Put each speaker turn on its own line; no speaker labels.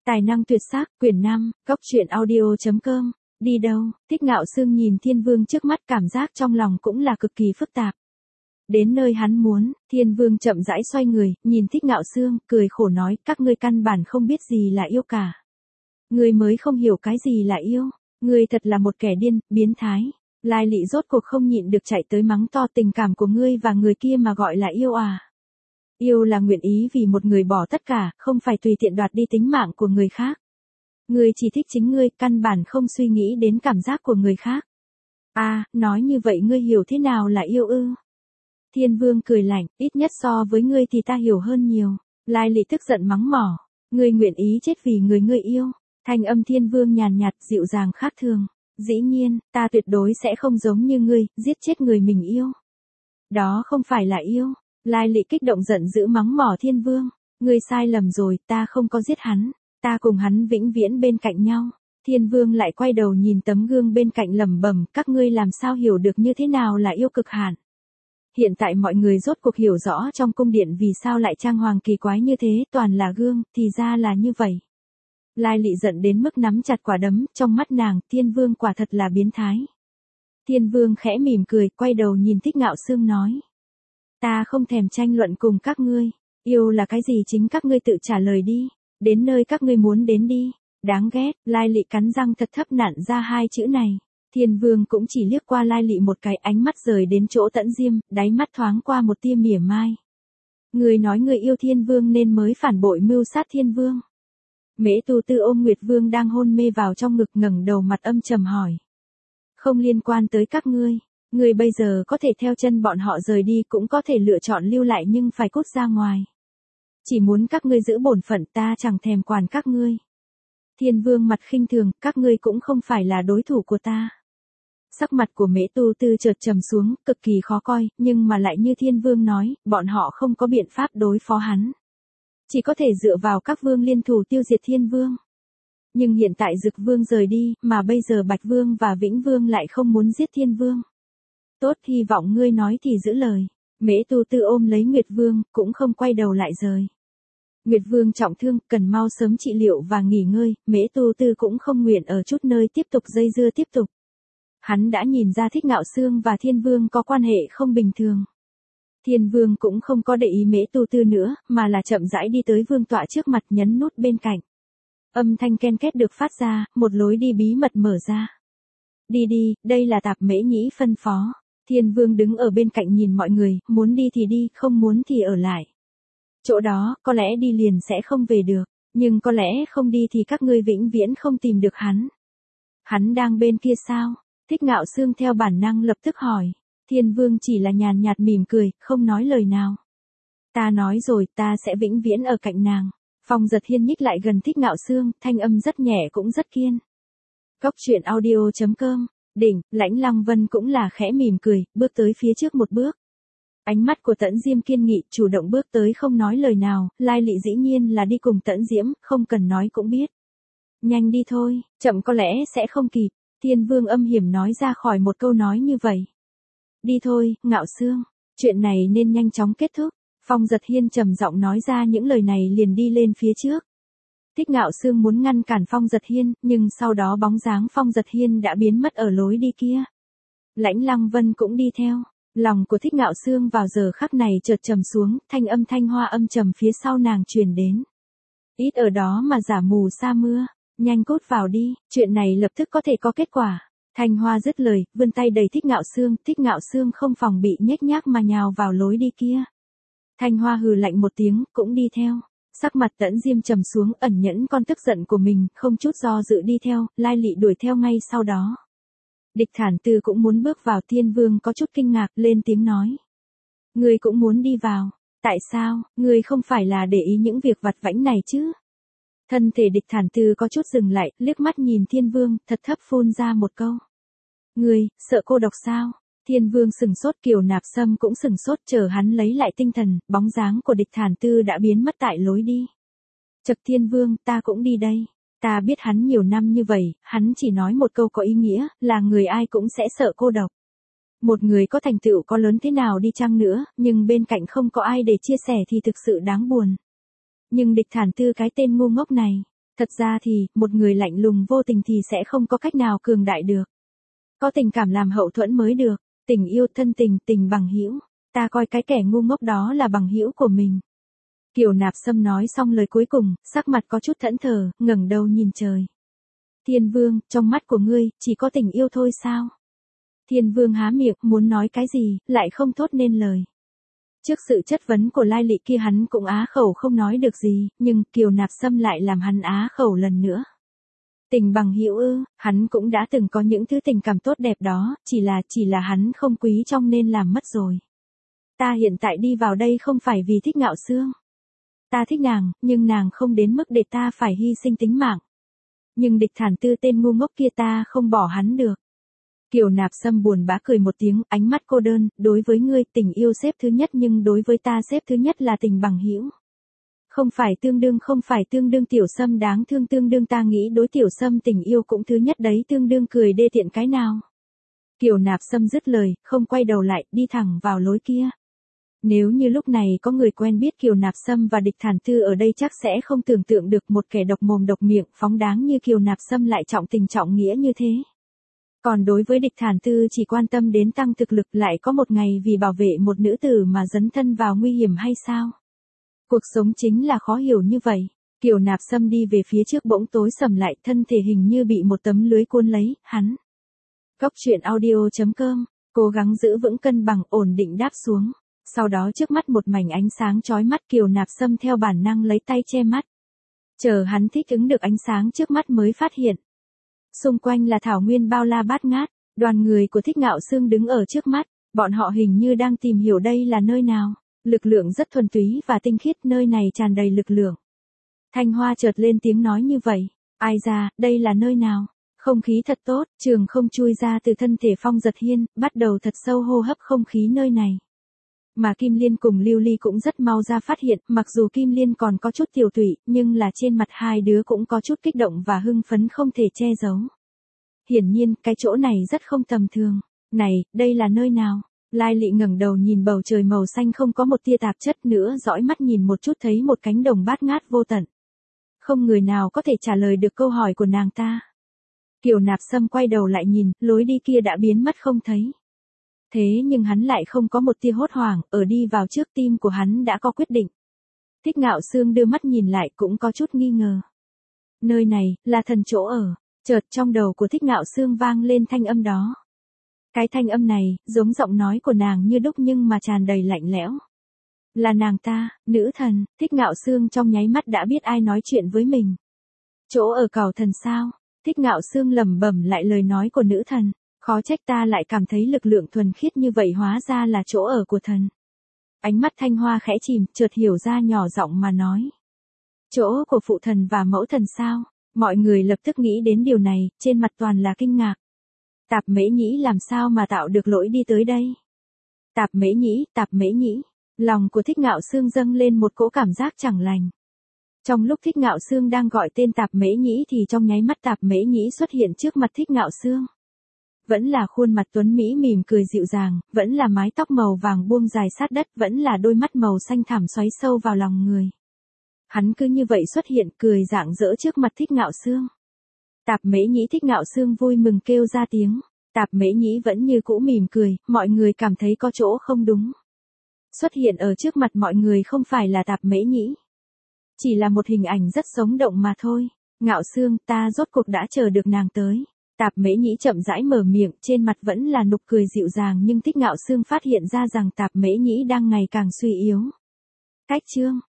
Tài năng tuyệt sắc, quyển 5, góc truyện audio.com. Đi đâu? Thích Ngạo Sương nhìn Thiên Vương trước mắt, cảm giác trong lòng cũng là cực kỳ phức tạp. Đến nơi hắn muốn, Thiên Vương chậm rãi xoay người, nhìn Thích Ngạo Sương, cười khổ nói, các ngươi căn bản không biết gì là yêu cả. Ngươi mới không hiểu cái gì là yêu, ngươi thật là một kẻ điên, biến thái. Lai Lị rốt cuộc không nhịn được chạy tới mắng to, tình cảm của ngươi và người kia mà gọi là yêu à? Yêu là nguyện ý vì một người bỏ tất cả, không phải tùy tiện đoạt đi tính mạng của người khác. Ngươi chỉ thích chính ngươi, căn bản không suy nghĩ đến cảm giác của người khác. À, nói như vậy ngươi hiểu thế nào là yêu ư? Thiên Vương cười lạnh, ít nhất so với ngươi thì ta hiểu hơn nhiều. Lai Lị tức giận mắng mỏ, ngươi nguyện ý chết vì người ngươi yêu. Thanh âm Thiên Vương nhàn nhạt, dịu dàng khác thường. Dĩ nhiên, ta tuyệt đối sẽ không giống như ngươi, giết chết người mình yêu. Đó không phải là yêu. Lai Lị kích động giận dữ mắng mỏ Thiên Vương. Ngươi sai lầm rồi, ta không có giết hắn. Ta cùng hắn vĩnh viễn bên cạnh nhau. Thiên Vương lại quay đầu nhìn tấm gương bên cạnh lẩm bẩm, các ngươi làm sao hiểu được như thế nào là yêu cực hạn. Hiện tại mọi người rốt cuộc hiểu rõ trong cung điện vì sao lại trang hoàng kỳ quái như thế, toàn là gương, thì ra là như vậy. Lai Lị giận đến mức nắm chặt quả đấm, trong mắt nàng, Thiên Vương quả thật là biến thái. Thiên Vương khẽ mỉm cười, quay đầu nhìn Thích Ngạo Sương nói. Ta không thèm tranh luận cùng các ngươi, yêu là cái gì chính các ngươi tự trả lời đi, đến nơi các ngươi muốn đến đi. Đáng ghét, Lai Lị cắn răng thật thấp nặn ra hai chữ này. Thiên Vương cũng chỉ liếc qua Lai Lị một cái, ánh mắt rời đến chỗ Tẫn Diêm, đáy mắt thoáng qua một tia mỉa mai. Người nói người yêu Thiên Vương nên mới phản bội mưu sát Thiên Vương. Mễ Tu Tư ôm Nguyệt Vương đang hôn mê vào trong ngực, ngẩng đầu mặt âm trầm hỏi. Không liên quan tới các ngươi. Ngươi bây giờ có thể theo chân bọn họ rời đi, cũng có thể lựa chọn lưu lại, nhưng phải cút ra ngoài. Chỉ muốn các ngươi giữ bổn phận, ta chẳng thèm quản các ngươi. Thiên Vương mặt khinh thường, các ngươi cũng không phải là đối thủ của ta. Sắc mặt của Mễ Tu Tư chợt trầm xuống, cực kỳ khó coi, nhưng mà lại như Thiên Vương nói, bọn họ không có biện pháp đối phó hắn. Chỉ có thể dựa vào các vương liên thủ tiêu diệt Thiên Vương. Nhưng hiện tại Dực Vương rời đi, mà bây giờ Bạch Vương và Vĩnh Vương lại không muốn giết Thiên Vương. Tốt, hy vọng ngươi nói thì giữ lời. Mễ Tu Tư ôm lấy Nguyệt Vương, cũng không quay đầu lại rời. Nguyệt Vương trọng thương, cần mau sớm trị liệu và nghỉ ngơi, Mễ Tu Tư cũng không nguyện ở chút nơi tiếp tục dây dưa tiếp tục. Hắn đã nhìn ra Thích Ngạo Sương và Thiên Vương có quan hệ không bình thường. Thiên Vương cũng không có để ý Mễ Tu Tư nữa, mà là chậm rãi đi tới vương tọa trước mặt, nhấn nút bên cạnh. Âm thanh ken két được phát ra, một lối đi bí mật mở ra. Đi đi, đây là Tạp Mễ Nhĩ phân phó. Thiên Vương đứng ở bên cạnh nhìn mọi người, muốn đi thì đi, không muốn thì ở lại. Chỗ đó, có lẽ đi liền sẽ không về được, nhưng có lẽ không đi thì các ngươi vĩnh viễn không tìm được hắn. Hắn đang bên kia sao? Thích Ngạo Sương theo bản năng lập tức hỏi. Thiên Vương chỉ là nhàn nhạt mỉm cười, không nói lời nào. Ta nói rồi, ta sẽ vĩnh viễn ở cạnh nàng. Phong Giật Hiên nhích lại gần Thích Ngạo Sương, thanh âm rất nhẹ cũng rất kiên. Góc truyện audio.com. Đỉnh, Lãnh Lăng Vân cũng là khẽ mỉm cười, bước tới phía trước một bước. Ánh mắt của Tẫn Diêm kiên nghị, chủ động bước tới không nói lời nào, Lai Lị dĩ nhiên là đi cùng Tẫn Diễm, không cần nói cũng biết. Nhanh đi thôi, chậm có lẽ sẽ không kịp. Thiên Vương âm hiểm nói ra khỏi một câu nói như vậy. Đi thôi, Ngạo Sương, chuyện này nên nhanh chóng kết thúc. Phong Giật Hiên trầm giọng nói ra những lời này liền đi lên phía trước. Thích Ngạo Sương muốn ngăn cản Phong Giật Hiên, nhưng sau đó bóng dáng Phong Giật Hiên đã biến mất ở lối đi kia. Lãnh Lăng Vân cũng đi theo. Lòng của Thích Ngạo Sương vào giờ khắc này chợt trầm xuống, thanh âm Thanh Hoa âm trầm phía sau nàng truyền đến. Ít ở đó mà giả mù sa mưa, nhanh cút vào đi, chuyện này lập tức có thể có kết quả. Thanh Hoa dứt lời, vươn tay đẩy Thích Ngạo Sương không phòng bị nhếch nhác mà nhào vào lối đi kia. Thanh Hoa hừ lạnh một tiếng, cũng đi theo. Sắc mặt Tẫn Diêm trầm xuống, ẩn nhẫn con tức giận của mình, không chút do dự đi theo, Lai Lị đuổi theo ngay sau đó. Địch Thản Tư cũng muốn bước vào. Thiên Vương có chút kinh ngạc, lên tiếng nói. Ngươi cũng muốn đi vào, tại sao, ngươi không phải là để ý những việc vặt vãnh này chứ? Thân thể Địch Thản Tư có chút dừng lại, liếc mắt nhìn Thiên Vương, thật thấp phun ra một câu. Ngươi, sợ cô độc sao? Thiên Vương sừng sốt, Kiều Nạp Sâm cũng sừng sốt, chờ hắn lấy lại tinh thần, bóng dáng của Địch Thản Tư đã biến mất tại lối đi. Chậc Thiên Vương, ta cũng đi đây. Ta biết hắn nhiều năm như vậy, hắn chỉ nói một câu có ý nghĩa, là người ai cũng sẽ sợ cô độc. Một người có thành tựu có lớn thế nào đi chăng nữa, nhưng bên cạnh không có ai để chia sẻ thì thực sự đáng buồn. Nhưng Địch Thản Tư cái tên ngu ngốc này, Thật ra thì, một người lạnh lùng vô tình thì sẽ không có cách nào cường đại được. Có tình cảm làm hậu thuẫn mới được, tình yêu thân tình, tình bằng hữu. Ta coi cái kẻ ngu ngốc đó là bằng hữu của mình. Kiều Nạp Sâm nói xong lời cuối cùng, sắc mặt có chút thẫn thờ, ngẩng đầu nhìn trời. Thiên Vương, trong mắt của ngươi, chỉ có tình yêu thôi sao? Thiên Vương há miệng, muốn nói cái gì, lại không thốt nên lời. Trước sự chất vấn của Lai Lị kia hắn cũng á khẩu không nói được gì, nhưng Kiều Nạp Sâm lại làm hắn á khẩu lần nữa. Tình bằng hữu ư, hắn cũng đã từng có những thứ tình cảm tốt đẹp đó, chỉ là hắn không quý trong nên làm mất rồi. Ta hiện tại đi vào đây không phải vì thích Ngạo Xương. Ta thích nàng, nhưng nàng không đến mức để ta phải hy sinh tính mạng. Nhưng Địch Thản Tư tên ngu ngốc kia ta không bỏ hắn được. Kiều Nạp Sâm buồn bã cười một tiếng, ánh mắt cô đơn, đối với ngươi tình yêu xếp thứ nhất nhưng đối với ta xếp thứ nhất là tình bằng hữu. Không phải tương đương Tiểu Sâm đáng thương, tương đương ta nghĩ đối Tiểu Sâm tình yêu cũng thứ nhất đấy, tương đương cười đê tiện cái nào. Kiều Nạp Sâm dứt lời, không quay đầu lại, đi thẳng vào lối kia. Nếu như lúc này có người quen biết Kiều Nạp Sâm và Địch Thản Tư ở đây chắc sẽ không tưởng tượng được một kẻ độc mồm độc miệng phóng đáng như Kiều Nạp Sâm lại trọng tình trọng nghĩa như thế. Còn đối với Địch Thản Tư chỉ quan tâm đến tăng thực lực lại có một ngày vì bảo vệ một nữ tử mà dấn thân vào nguy hiểm hay sao? Cuộc sống chính là khó hiểu như vậy. Kiều Nạp Sâm đi về phía trước bỗng tối sầm lại, thân thể hình như bị một tấm lưới cuốn lấy, hắn. Góc truyện audio.com, cố gắng giữ vững cân bằng ổn định đáp xuống. Sau đó trước mắt một mảnh ánh sáng chói mắt, Kiều Nạp Sâm theo bản năng lấy tay che mắt. Chờ hắn thích ứng được ánh sáng trước mắt mới phát hiện. Xung quanh là thảo nguyên bao la bát ngát, đoàn người của Thích Ngạo Xương đứng ở trước mắt, bọn họ hình như đang tìm hiểu đây là nơi nào. Lực lượng rất thuần túy và tinh khiết, nơi này tràn đầy lực lượng. Thanh Hoa chợt lên tiếng nói như vậy, ai ra, đây là nơi nào? Không khí thật tốt, Trường Không chui ra từ thân thể Phong Giật Hiên, bắt đầu thật sâu hô hấp không khí nơi này. Mà Kim Liên cùng Lưu Ly cũng rất mau ra phát hiện, mặc dù Kim Liên còn có chút tiểu tụy, nhưng là trên mặt hai đứa cũng có chút kích động và hưng phấn không thể che giấu. Hiển nhiên, cái chỗ này rất không tầm thường. Này, đây là nơi nào? Lai Lị ngẩng đầu nhìn bầu trời màu xanh không có một tia tạp chất nữa, dõi mắt nhìn một chút thấy một cánh đồng bát ngát vô tận. Không người nào có thể trả lời được câu hỏi của nàng ta. Kiều Nạp Sâm quay đầu lại nhìn, lối đi kia đã biến mất không thấy. Thế nhưng hắn lại không có một tia hốt hoảng, ở đi vào trước tim của hắn đã có quyết định. Thích Ngạo Xương đưa mắt nhìn lại cũng có chút nghi ngờ. Nơi này, là thần chỗ ở, chợt trong đầu của Thích Ngạo Xương vang lên thanh âm đó. Cái thanh âm này, giống giọng nói của nàng như đúc nhưng mà tràn đầy lạnh lẽo. Là nàng ta, nữ thần, Thích Ngạo Xương trong nháy mắt đã biết ai nói chuyện với mình. Chỗ ở Cẩu Thần sao? Thích Ngạo Xương lẩm bẩm lại lời nói của nữ thần. Khó trách ta lại cảm thấy lực lượng thuần khiết như vậy, hóa ra là chỗ ở của thần. Ánh mắt Thanh Hoa khẽ chìm, chợt hiểu ra nhỏ giọng mà nói. Chỗ của phụ thần và mẫu thần sao? Mọi người lập tức nghĩ đến điều này, trên mặt toàn là kinh ngạc. Tạp Mễ Nhĩ làm sao mà tạo được lỗi đi tới đây? Tạp Mễ Nhĩ. Lòng của Thích Ngạo Xương dâng lên một cỗ cảm giác chẳng lành. Trong lúc Thích Ngạo Xương đang gọi tên Tạp Mễ Nhĩ thì trong nháy mắt Tạp Mễ Nhĩ xuất hiện trước mặt Thích Ngạo Xương. Vẫn là khuôn mặt tuấn mỹ mỉm cười dịu dàng, vẫn là mái tóc màu vàng buông dài sát đất, vẫn là đôi mắt màu xanh thẳm xoáy sâu vào lòng người. Hắn cứ như vậy xuất hiện, cười rạng rỡ trước mặt Thích Ngạo Xương. Tạp Mễ Nhĩ. Thích Ngạo Xương vui mừng kêu ra tiếng. Tạp Mễ Nhĩ vẫn như cũ mỉm cười, mọi người cảm thấy có chỗ không đúng. Xuất hiện ở trước mặt mọi người không phải là Tạp Mễ Nhĩ. Chỉ là một hình ảnh rất sống động mà thôi. Ngạo Xương, ta rốt cuộc đã chờ được nàng tới. Tạp Mễ Nhĩ chậm rãi mở miệng, trên mặt vẫn là nụ cười dịu dàng nhưng Thích Ngạo Xương phát hiện ra rằng Tạp Mễ Nhĩ đang ngày càng suy yếu. Cách chương